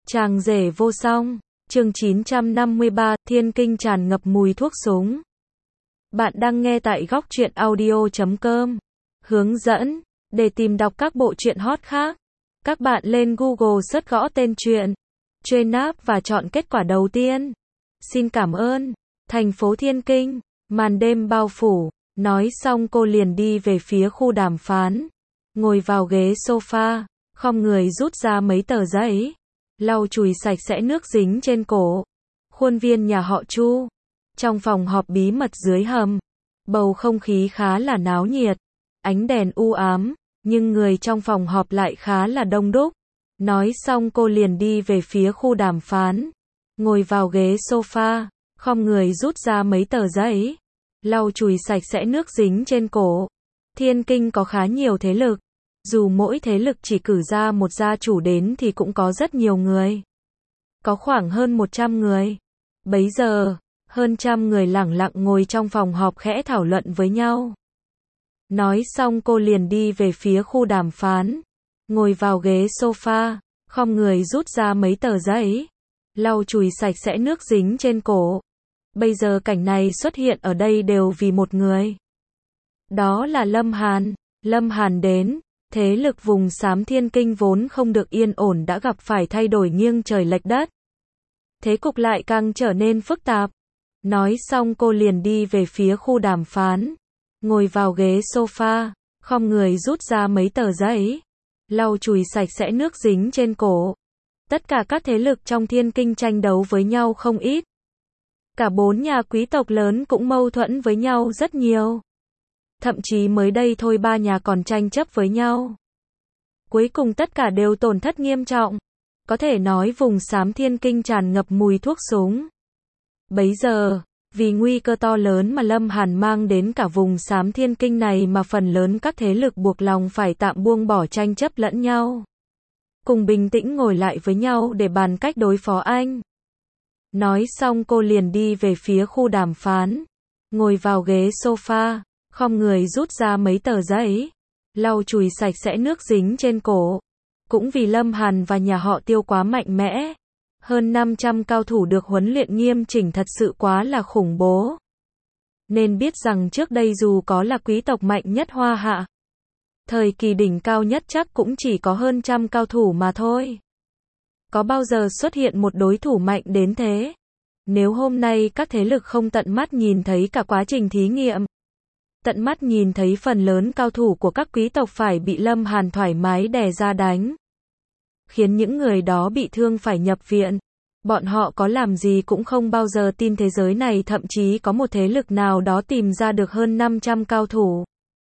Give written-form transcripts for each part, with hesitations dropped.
Chàng rể vô song, chương 953, Thiên Kinh tràn ngập mùi thuốc súng. Bạn đang nghe tại góc truyện audio.com. Hướng dẫn, để tìm đọc các bộ truyện hot khác, các bạn lên Google search gõ tên truyện, truy nạp và chọn kết quả đầu tiên. Xin cảm ơn. Thành phố Thiên Kinh, màn đêm bao phủ, nói xong cô liền đi về phía khu đàm phán. Ngồi vào ghế sofa, khom người rút ra mấy tờ giấy, lau chùi sạch sẽ nước dính trên cổ. Khuôn viên nhà họ Chu. Trong phòng họp bí mật dưới hầm, bầu không khí khá là náo nhiệt, ánh đèn u ám, nhưng người trong phòng họp lại khá là đông đúc. Nói xong cô liền đi về phía khu đàm phán, ngồi vào ghế sofa, khom người rút ra mấy tờ giấy, lau chùi sạch sẽ nước dính trên cổ. Thiên Kinh có khá nhiều thế lực, dù mỗi thế lực chỉ cử ra một gia chủ đến thì cũng có rất nhiều người. Có khoảng hơn 100 người. Bấy giờ, hơn trăm người lẳng lặng ngồi trong phòng họp khẽ thảo luận với nhau. Nói xong cô liền đi về phía khu đàm phán, ngồi vào ghế sofa, khom người rút ra mấy tờ giấy, lau chùi sạch sẽ nước dính trên cổ. Bây giờ cảnh này xuất hiện ở đây đều vì một người. Đó là Lâm Hàn. Lâm Hàn đến, thế lực vùng xám Thiên Kinh vốn không được yên ổn đã gặp phải thay đổi nghiêng trời lệch đất. Thế cục lại càng trở nên phức tạp. Nói xong cô liền đi về phía khu đàm phán, ngồi vào ghế sofa, khom người rút ra mấy tờ giấy, lau chùi sạch sẽ nước dính trên cổ. Tất cả các thế lực trong Thiên Kinh tranh đấu với nhau không ít. Cả 4 nhà quý tộc lớn cũng mâu thuẫn với nhau rất nhiều. Thậm chí mới đây thôi 3 nhà còn tranh chấp với nhau. Cuối cùng tất cả đều tổn thất nghiêm trọng. Có thể nói vùng xám Thiên Kinh tràn ngập mùi thuốc súng. Bấy giờ, vì nguy cơ to lớn mà Lâm Hàn mang đến cả vùng xám Thiên Kinh này mà phần lớn các thế lực buộc lòng phải tạm buông bỏ tranh chấp lẫn nhau. Cùng bình tĩnh ngồi lại với nhau để bàn cách đối phó anh. Nói xong cô liền đi về phía khu đàm phán, ngồi vào ghế sofa, khom người rút ra mấy tờ giấy, lau chùi sạch sẽ nước dính trên cổ. Cũng vì Lâm Hàn và nhà họ Tiêu quá mạnh mẽ. Hơn 500 cao thủ được huấn luyện nghiêm chỉnh thật sự quá là khủng bố. Nên biết rằng trước đây dù có là quý tộc mạnh nhất Hoa Hạ, thời kỳ đỉnh cao nhất chắc cũng chỉ có hơn 100 cao thủ mà thôi. Có bao giờ xuất hiện một đối thủ mạnh đến thế? Nếu hôm nay các thế lực không tận mắt nhìn thấy cả quá trình thí nghiệm, tận mắt nhìn thấy phần lớn cao thủ của các quý tộc phải bị Lâm Hàn thoải mái đè ra đánh, khiến những người đó bị thương phải nhập viện, bọn họ có làm gì cũng không bao giờ tin thế giới này thậm chí có một thế lực nào đó tìm ra được hơn 500 cao thủ.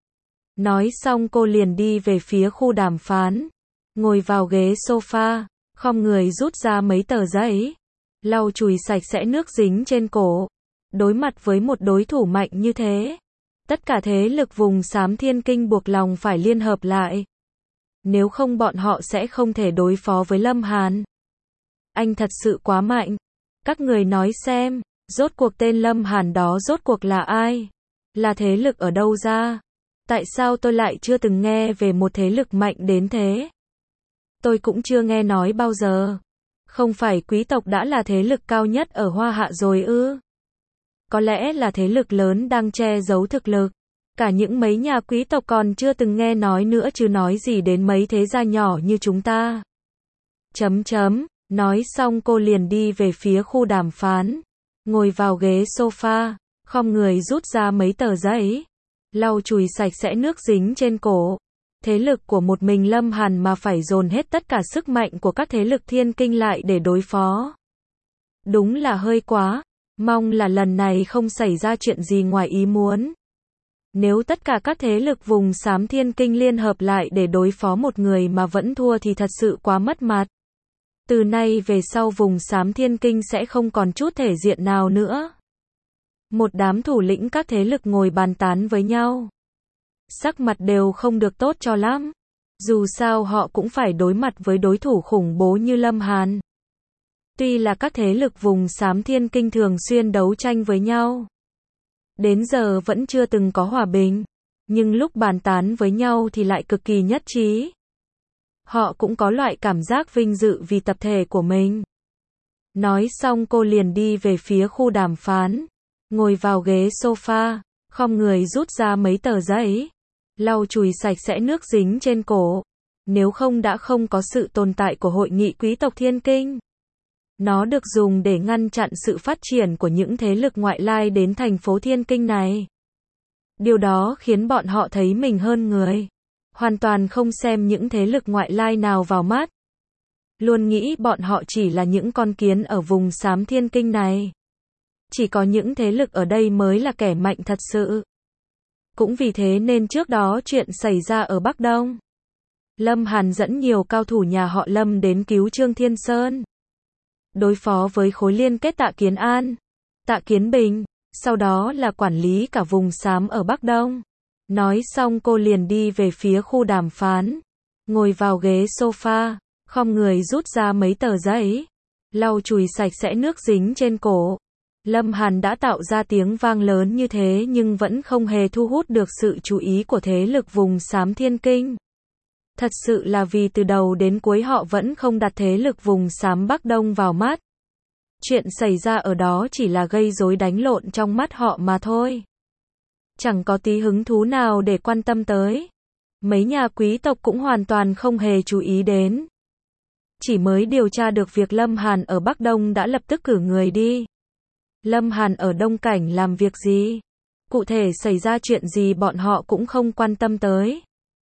Nói xong cô liền đi về phía khu đàm phán, ngồi vào ghế sofa, khom người rút ra mấy tờ giấy, lau chùi sạch sẽ nước dính trên cổ. Đối mặt với một đối thủ mạnh như thế, tất cả thế lực vùng xám Thiên Kinh buộc lòng phải liên hợp lại. Nếu không bọn họ sẽ không thể đối phó với Lâm Hàn. Anh thật sự quá mạnh. Các người nói xem, rốt cuộc tên Lâm Hàn đó rốt cuộc là ai? Là thế lực ở đâu ra? Tại sao tôi lại chưa từng nghe về một thế lực mạnh đến thế? Tôi cũng chưa nghe nói bao giờ. Không phải quý tộc đã là thế lực cao nhất ở Hoa Hạ rồi ư? Có lẽ là thế lực lớn đang che giấu thực lực. Cả những mấy nhà quý tộc còn chưa từng nghe nói nữa chứ nói gì đến mấy thế gia nhỏ như chúng ta. Nói xong cô liền đi về phía khu đàm phán, ngồi vào ghế sofa, khom người rút ra mấy tờ giấy, lau chùi sạch sẽ nước dính trên cổ. Thế lực của một mình Lâm Hàn mà phải dồn hết tất cả sức mạnh của các thế lực Thiên Kinh lại để đối phó. Đúng là hơi quá, mong là lần này không xảy ra chuyện gì ngoài ý muốn. Nếu tất cả các thế lực vùng xám Thiên Kinh liên hợp lại để đối phó một người mà vẫn thua thì thật sự quá mất mặt. Từ nay về sau vùng xám Thiên Kinh sẽ không còn chút thể diện nào nữa. Một đám thủ lĩnh các thế lực ngồi bàn tán với nhau. Sắc mặt đều không được tốt cho lắm. Dù sao họ cũng phải đối mặt với đối thủ khủng bố như Lâm Hàn. Tuy là các thế lực vùng xám Thiên Kinh thường xuyên đấu tranh với nhau, đến giờ vẫn chưa từng có hòa bình, nhưng lúc bàn tán với nhau thì lại cực kỳ nhất trí. Họ cũng có loại cảm giác vinh dự vì tập thể của mình. Nói xong cô liền đi về phía khu đàm phán. Ngồi vào ghế sofa, khom người rút ra mấy tờ giấy. Lau chùi sạch sẽ nước dính trên cổ. Nếu không đã không có sự tồn tại của hội nghị quý tộc Thiên Kinh. Nó được dùng để ngăn chặn sự phát triển của những thế lực ngoại lai đến thành phố Thiên Kinh này. Điều đó khiến bọn họ thấy mình hơn người. Hoàn toàn không xem những thế lực ngoại lai nào vào mắt. Luôn nghĩ bọn họ chỉ là những con kiến ở vùng xám Thiên Kinh này. Chỉ có những thế lực ở đây mới là kẻ mạnh thật sự. Cũng vì thế nên trước đó chuyện xảy ra ở Bắc Đông. Lâm Hàn dẫn nhiều cao thủ nhà họ Lâm đến cứu Trương Thiên Sơn. Đối phó với khối liên kết Tạ Kiến An, Tạ Kiến Bình, sau đó là quản lý cả vùng xám ở Bắc Đông. Nói xong cô liền đi về phía khu đàm phán. Ngồi vào ghế sofa, khom người rút ra mấy tờ giấy. Lau chùi sạch sẽ nước dính trên cổ. Lâm Hàn đã tạo ra tiếng vang lớn như thế nhưng vẫn không hề thu hút được sự chú ý của thế lực vùng xám Thiên Kinh. Thật sự là vì từ đầu đến cuối họ vẫn không đặt thế lực vùng xám Bắc Đông vào mắt. Chuyện xảy ra ở đó chỉ là gây rối đánh lộn trong mắt họ mà thôi. Chẳng có tí hứng thú nào để quan tâm tới. Mấy nhà quý tộc cũng hoàn toàn không hề chú ý đến. Chỉ mới điều tra được việc Lâm Hàn ở Bắc Đông đã lập tức cử người đi. Lâm Hàn ở Đông Cảnh làm việc gì? Cụ thể xảy ra chuyện gì bọn họ cũng không quan tâm tới.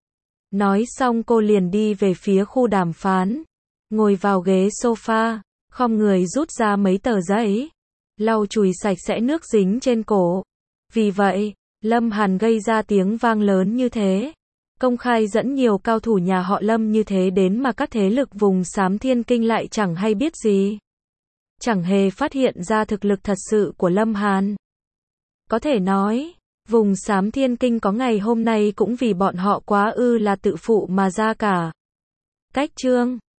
Nói xong cô liền đi về phía khu đàm phán. Ngồi vào ghế sofa, khom người rút ra mấy tờ giấy. Lau chùi sạch sẽ nước dính trên cổ. Vì vậy, Lâm Hàn gây ra tiếng vang lớn như thế. Công khai dẫn nhiều cao thủ nhà họ Lâm như thế đến mà các thế lực vùng xám Thiên Kinh lại chẳng hay biết gì. Chẳng hề phát hiện ra thực lực thật sự của Lâm Hàn. Có thể nói, vùng xám Thiên Kinh có ngày hôm nay cũng vì bọn họ quá là tự phụ mà ra cả. Cách chương